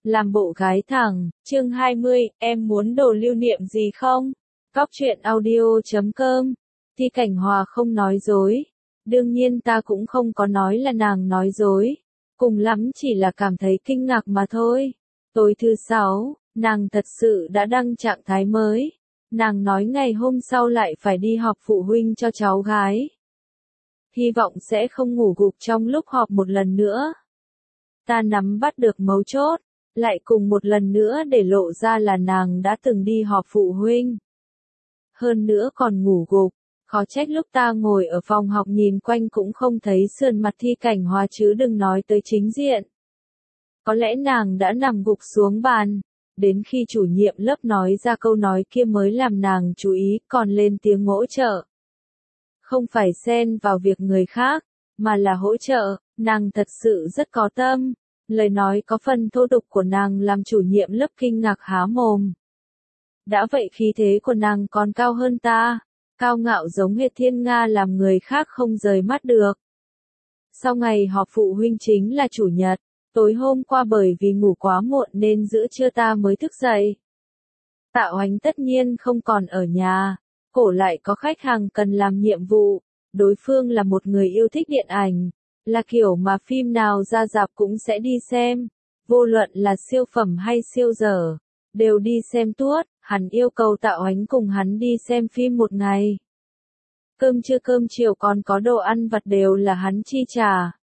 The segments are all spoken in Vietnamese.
Làm bộ gái thẳng, chương 20, em muốn đồ lưu niệm gì không? Góc truyện audio.com. Thi Cảnh Hòa không nói dối. Đương nhiên ta cũng không có nói là nàng nói dối. Cùng lắm chỉ là cảm thấy kinh ngạc mà thôi. Tối thứ 6, nàng thật sự đã đăng trạng thái mới. Nàng nói ngày hôm sau lại phải đi họp phụ huynh cho cháu gái. Hy vọng sẽ không ngủ gục trong lúc họp một lần nữa. Ta nắm bắt được mấu chốt, lại cùng một lần nữa để lộ ra là nàng đã từng đi họp phụ huynh. Hơn nữa còn ngủ gục, khó trách lúc ta ngồi ở phòng học nhìn quanh cũng không thấy sườn mặt Thi Cảnh Hòa chứ đừng nói tới chính diện. Có lẽ nàng đã nằm gục xuống bàn, đến khi chủ nhiệm lớp nói ra câu nói kia mới làm nàng chú ý còn lên tiếng hỗ trợ. Không phải xen vào việc người khác, mà là hỗ trợ, nàng thật sự rất có tâm. Lời nói có phần thô tục của nàng làm chủ nhiệm lớp kinh ngạc há mồm. Đã vậy khí thế của nàng còn cao hơn ta, cao ngạo giống hệt thiên nga làm người khác không rời mắt được. Sau ngày họp phụ huynh chính là chủ nhật, tối hôm qua bởi vì ngủ quá muộn nên giữa trưa ta mới thức dậy. Tạ Oánh tất nhiên không còn ở nhà, cổ lại có khách hàng cần làm nhiệm vụ, đối phương là một người yêu thích điện ảnh. Là kiểu mà phim nào ra rạp cũng sẽ đi xem, vô luận là siêu phẩm hay siêu dở, đều đi xem tuốt, hắn yêu cầu Tạ Oánh cùng hắn đi xem phim một ngày. Cơm trưa cơm chiều còn có đồ ăn vặt đều là hắn chi trả.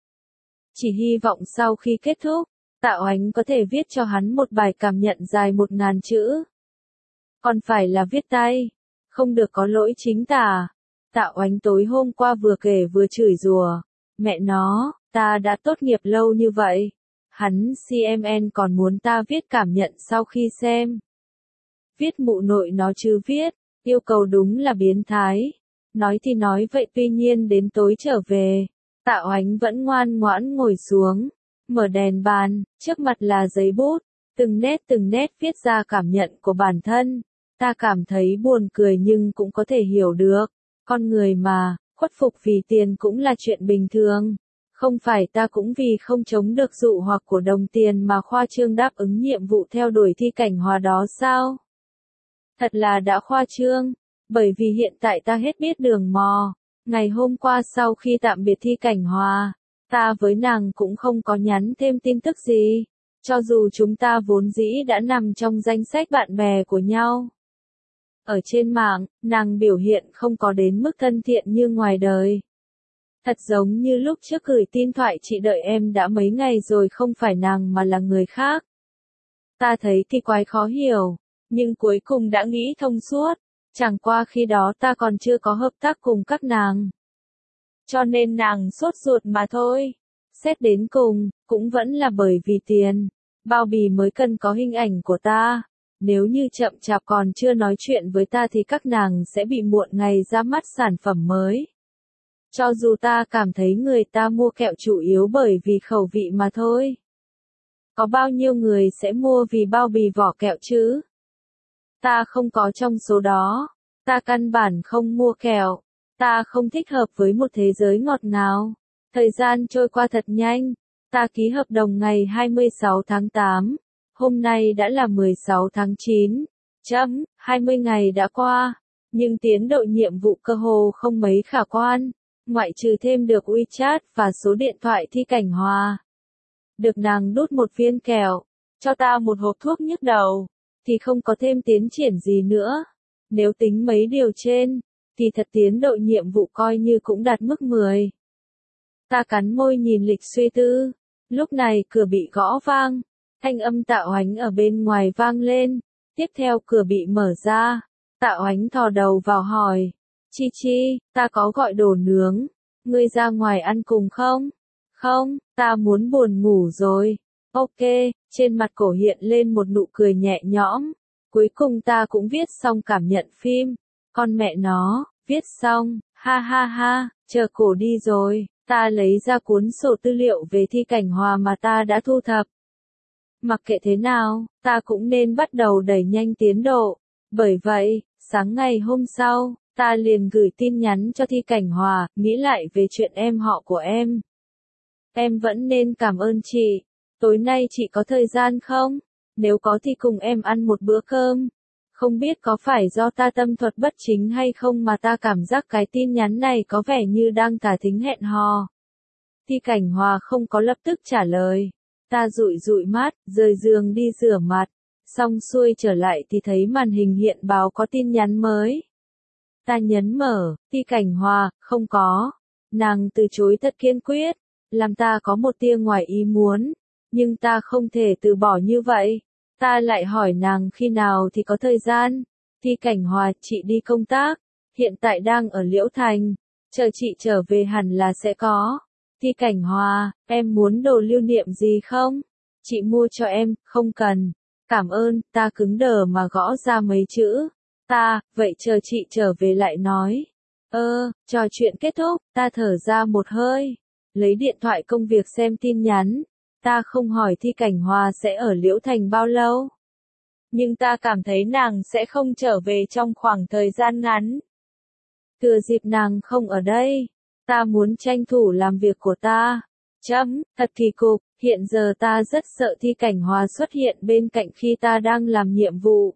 Chỉ hy vọng sau khi kết thúc, Tạ Oánh có thể viết cho hắn một bài cảm nhận dài 1000 chữ. Còn phải là viết tay, không được có lỗi chính tả. Tạ Oánh tối hôm qua vừa kể vừa chửi rủa. Mẹ nó, ta đã tốt nghiệp lâu như vậy. Hắn CMN còn muốn ta viết cảm nhận sau khi xem. Viết mụ nội nó chứ viết, yêu cầu đúng là biến thái. Nói thì nói vậy tuy nhiên đến tối trở về, Tạ Oánh vẫn ngoan ngoãn ngồi xuống, mở đèn bàn, trước mặt là giấy bút, từng nét viết ra cảm nhận của bản thân. Ta cảm thấy buồn cười nhưng cũng có thể hiểu được, con người mà. Khuất phục vì tiền cũng là chuyện bình thường. Không phải ta cũng vì không chống được dụ hoặc của đồng tiền mà khoa trương đáp ứng nhiệm vụ theo đuổi Thi Cảnh Hòa đó sao? Thật là đã khoa trương, bởi vì hiện tại ta hết biết đường mò. Ngày hôm qua sau khi tạm biệt Thi Cảnh Hòa, ta với nàng cũng không có nhắn thêm tin tức gì, cho dù chúng ta vốn dĩ đã nằm trong danh sách bạn bè của nhau. Ở trên mạng, nàng biểu hiện không có đến mức thân thiện như ngoài đời. Thật giống như lúc trước gửi tin thoại chị đợi em đã mấy ngày rồi không phải nàng mà là người khác. Ta thấy thì quái khó hiểu, nhưng cuối cùng đã nghĩ thông suốt, chẳng qua khi đó ta còn chưa có hợp tác cùng các nàng. Cho nên nàng sốt ruột mà thôi. Xét đến cùng, cũng vẫn là bởi vì tiền, bao bì mới cần có hình ảnh của ta. Nếu như chậm chạp còn chưa nói chuyện với ta thì các nàng sẽ bị muộn ngày ra mắt sản phẩm mới. Cho dù ta cảm thấy người ta mua kẹo chủ yếu bởi vì khẩu vị mà thôi. Có bao nhiêu người sẽ mua vì bao bì vỏ kẹo chứ? Ta không có trong số đó. Ta căn bản không mua kẹo. Ta không thích hợp với một thế giới ngọt ngào. Thời gian trôi qua thật nhanh. Ta ký hợp đồng ngày 26 tháng 8. Hôm nay đã là 16 tháng 9. 20 ngày đã qua. Nhưng tiến độ nhiệm vụ cơ hồ không mấy khả quan. Ngoại trừ thêm được WeChat và số điện thoại Thi Cảnh Hòa. Được nàng đút một viên kẹo, cho ta một hộp thuốc nhức đầu, thì không có thêm tiến triển gì nữa. Nếu tính mấy điều trên, thì thật tiến độ nhiệm vụ coi như cũng đạt mức 10. Ta cắn môi nhìn lịch suy tư. Lúc này cửa bị gõ vang. Thanh âm Tạ Oánh ở bên ngoài vang lên. Tiếp theo cửa bị mở ra. Tạ Oánh thò đầu vào hỏi. Chi, ta có gọi đồ nướng. Ngươi ra ngoài ăn cùng không? Không, ta muốn buồn ngủ rồi. Ok, trên mặt cổ hiện lên một nụ cười nhẹ nhõm. Cuối cùng ta cũng viết xong cảm nhận phim. Con mẹ nó, viết xong, ha ha ha, chờ cổ đi rồi. Ta lấy ra cuốn sổ tư liệu về Thi Cảnh Hòa mà ta đã thu thập. Mặc kệ thế nào, ta cũng nên bắt đầu đẩy nhanh tiến độ. Bởi vậy, sáng ngày hôm sau, ta liền gửi tin nhắn cho Thi Cảnh Hòa, nghĩ lại về chuyện em họ của em. Em vẫn nên cảm ơn chị. Tối nay chị có thời gian không? Nếu có thì cùng em ăn một bữa cơm. Không biết có phải do ta tâm thuật bất chính hay không mà ta cảm giác cái tin nhắn này có vẻ như đang tả thính hẹn hò. Thi Cảnh Hòa không có lập tức trả lời. Ta dụi dụi mắt, rời giường đi rửa mặt. Xong xuôi trở lại thì thấy màn hình hiện báo có tin nhắn mới. Ta nhấn mở, Thi Cảnh Hòa, không có. Nàng từ chối thật kiên quyết, làm ta có một tia ngoài ý muốn. Nhưng ta không thể từ bỏ như vậy. Ta lại hỏi nàng khi nào thì có thời gian. Thi Cảnh Hòa, chị đi công tác. Hiện tại đang ở Liễu Thành. Chờ chị trở về hẳn là sẽ có. Thi Cảnh Hòa, em muốn đồ lưu niệm gì không? Chị mua cho em, không cần. Cảm ơn, ta cứng đờ mà gõ ra mấy chữ. Vậy chờ chị trở về lại nói. Trò chuyện kết thúc, ta thở ra một hơi. Lấy điện thoại công việc xem tin nhắn. Ta không hỏi Thi Cảnh Hòa sẽ ở Liễu Thành bao lâu. Nhưng ta cảm thấy nàng sẽ không trở về trong khoảng thời gian ngắn. Thừa dịp nàng không ở đây, ta muốn tranh thủ làm việc của ta. Thật kỳ cục, hiện giờ ta rất sợ Thi Cảnh Hòa xuất hiện bên cạnh khi ta đang làm nhiệm vụ.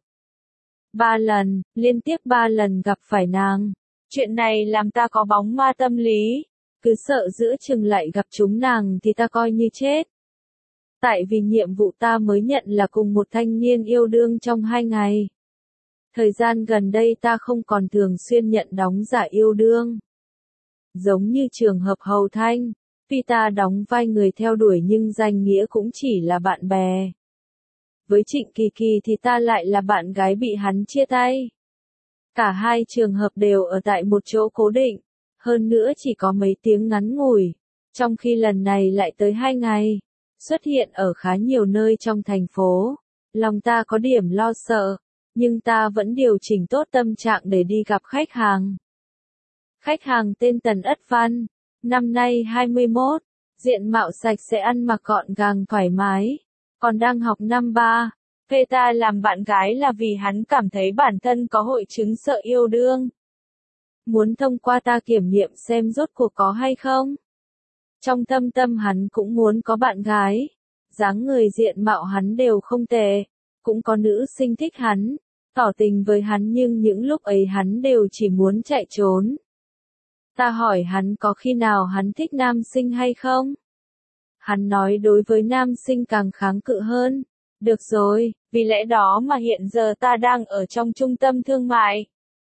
3 lần, liên tiếp 3 lần gặp phải nàng. Chuyện này làm ta có bóng ma tâm lý. Cứ sợ giữa chừng lại gặp chúng nàng thì ta coi như chết. Tại vì nhiệm vụ ta mới nhận là cùng một thanh niên yêu đương trong 2 ngày. Thời gian gần đây ta không còn thường xuyên nhận đóng giả yêu đương. Giống như trường hợp Hầu Thanh, tuy ta đóng vai người theo đuổi nhưng danh nghĩa cũng chỉ là bạn bè. Với Trịnh Kỳ Kỳ thì ta lại là bạn gái bị hắn chia tay. Cả hai trường hợp đều ở tại một chỗ cố định, hơn nữa chỉ có mấy tiếng ngắn ngủi, trong khi lần này lại tới 2 ngày, xuất hiện ở khá nhiều nơi trong thành phố. Lòng ta có điểm lo sợ, nhưng ta vẫn điều chỉnh tốt tâm trạng để đi gặp khách hàng. Khách hàng tên Tần Ất Văn, năm nay 21, diện mạo sạch sẽ, ăn mặc gọn gàng thoải mái, còn đang học năm 3. Phê ta làm bạn gái là vì hắn cảm thấy bản thân có hội chứng sợ yêu đương. Muốn thông qua ta kiểm nghiệm xem rốt cuộc có hay không. Trong thâm tâm hắn cũng muốn có bạn gái. Dáng người diện mạo hắn đều không tệ. Cũng có nữ sinh thích hắn, tỏ tình với hắn, nhưng những lúc ấy hắn đều chỉ muốn chạy trốn. Ta hỏi hắn có khi nào hắn thích nam sinh hay không? Hắn nói đối với nam sinh càng kháng cự hơn. Được rồi, vì lẽ đó mà hiện giờ ta đang ở trong trung tâm thương mại.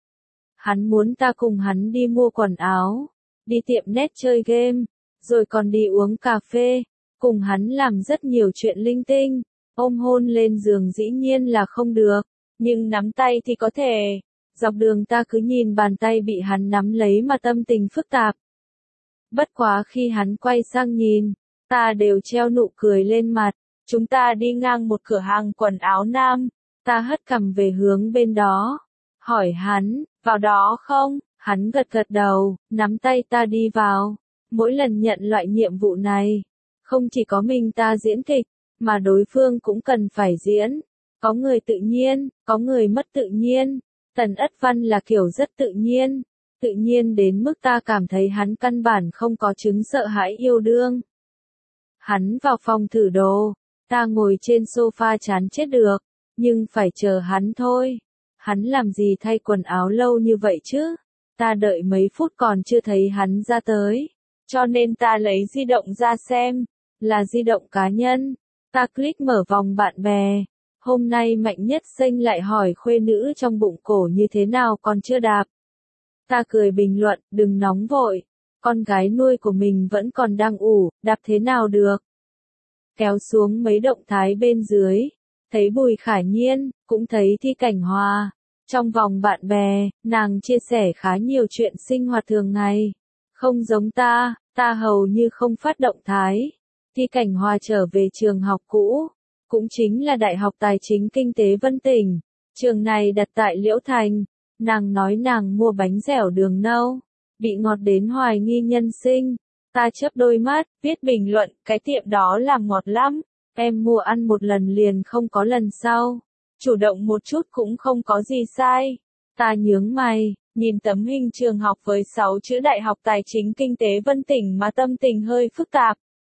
Hắn muốn ta cùng hắn đi mua quần áo, đi tiệm net chơi game, rồi còn đi uống cà phê, cùng hắn làm rất nhiều chuyện linh tinh. Ôm hôn lên giường dĩ nhiên là không được, nhưng nắm tay thì có thể. Dọc đường ta cứ nhìn bàn tay bị hắn nắm lấy mà tâm tình phức tạp. Bất quá khi hắn quay sang nhìn, ta đều treo nụ cười lên mặt. Chúng ta đi ngang một cửa hàng quần áo nam, ta hất cằm về hướng bên đó. Hỏi hắn, vào đó không? Hắn gật gật đầu, nắm tay ta đi vào. Mỗi lần nhận loại nhiệm vụ này, không chỉ có mình ta diễn kịch, mà đối phương cũng cần phải diễn. Có người tự nhiên, có người mất tự nhiên. Tần Ất Văn là kiểu rất tự nhiên đến mức ta cảm thấy hắn căn bản không có chứng sợ hãi yêu đương. Hắn vào phòng thử đồ, ta ngồi trên sofa chán chết được, nhưng phải chờ hắn thôi. Hắn làm gì thay quần áo lâu như vậy chứ? Ta đợi mấy phút còn chưa thấy hắn ra tới, cho nên ta lấy di động ra xem, là di động cá nhân. Ta click mở vòng bạn bè. Hôm nay Mạnh Nhất Xanh lại hỏi khuê nữ trong bụng cổ như thế nào còn chưa đạp. Ta cười bình luận, đừng nóng vội, con gái nuôi của mình vẫn còn đang ủ, đạp thế nào được. Kéo xuống mấy động thái bên dưới, thấy Bùi Khả Nhiên, cũng thấy Thi Cảnh Hòa. Trong vòng bạn bè, nàng chia sẻ khá nhiều chuyện sinh hoạt thường ngày. Không giống ta hầu như không phát động thái. Thi Cảnh Hòa trở về trường học cũ, cũng chính là Đại học Tài chính Kinh tế Vân Tỉnh. Trường này đặt tại Liễu Thành. Nàng nói nàng mua bánh dẻo đường nâu, bị ngọt đến hoài nghi nhân sinh. Ta chớp đôi mắt, viết bình luận, cái tiệm đó làm ngọt lắm. Em mua ăn một lần liền không có lần sau. Chủ động một chút cũng không có gì sai. Ta nhướng mày, nhìn tấm hình trường học với 6 chữ Đại học Tài chính Kinh tế Vân Tỉnh mà tâm tình hơi phức tạp.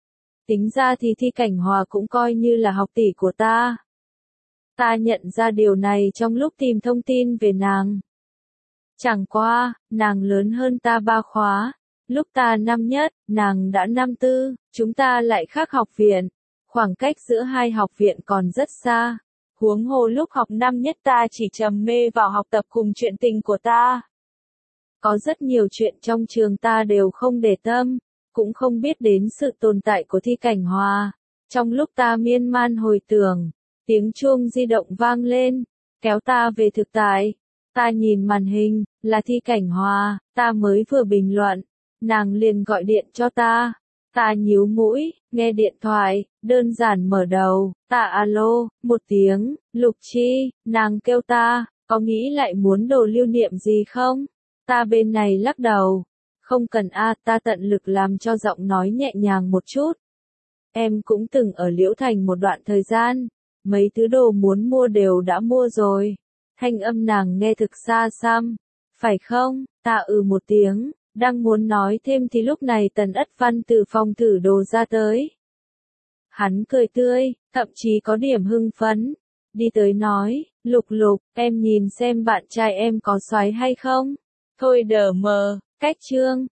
Tính ra thì Thi Cảnh Hòa cũng coi như là học tỷ của ta. Ta nhận ra điều này trong lúc tìm thông tin về nàng. Chẳng qua, nàng lớn hơn ta 3 khóa. Lúc ta năm nhất, nàng đã năm tư, chúng ta lại khác học viện. Khoảng cách giữa hai học viện còn rất xa. Huống hồ lúc học năm nhất ta chỉ trầm mê vào học tập cùng chuyện tình của ta. Có rất nhiều chuyện trong trường ta đều không để tâm, cũng không biết đến sự tồn tại của Thi Cảnh Hòa. Trong lúc ta miên man hồi tưởng, tiếng chuông di động vang lên, kéo ta về thực tại. Ta nhìn màn hình, là Thi Cảnh Hòa, ta mới vừa bình luận, nàng liền gọi điện cho ta. Ta nhíu mũi, nghe điện thoại, đơn giản mở đầu, ta alo, một tiếng, Lục Chi, nàng kêu ta, có nghĩ lại muốn đồ lưu niệm gì không? Ta bên này lắc đầu, không cần ta tận lực làm cho giọng nói nhẹ nhàng một chút. Em cũng từng ở Liễu Thành một đoạn thời gian, mấy thứ đồ muốn mua đều đã mua rồi. Thanh âm nàng nghe thực xa xăm, phải không? Ta một tiếng, đang muốn nói thêm thì lúc này Tần Ất Văn từ phòng thử đồ ra tới. Hắn cười tươi, thậm chí có điểm hưng phấn, đi tới nói, Lục Lục, em nhìn xem bạn trai em có xoái hay không? Thôi đờ mờ, cách chương.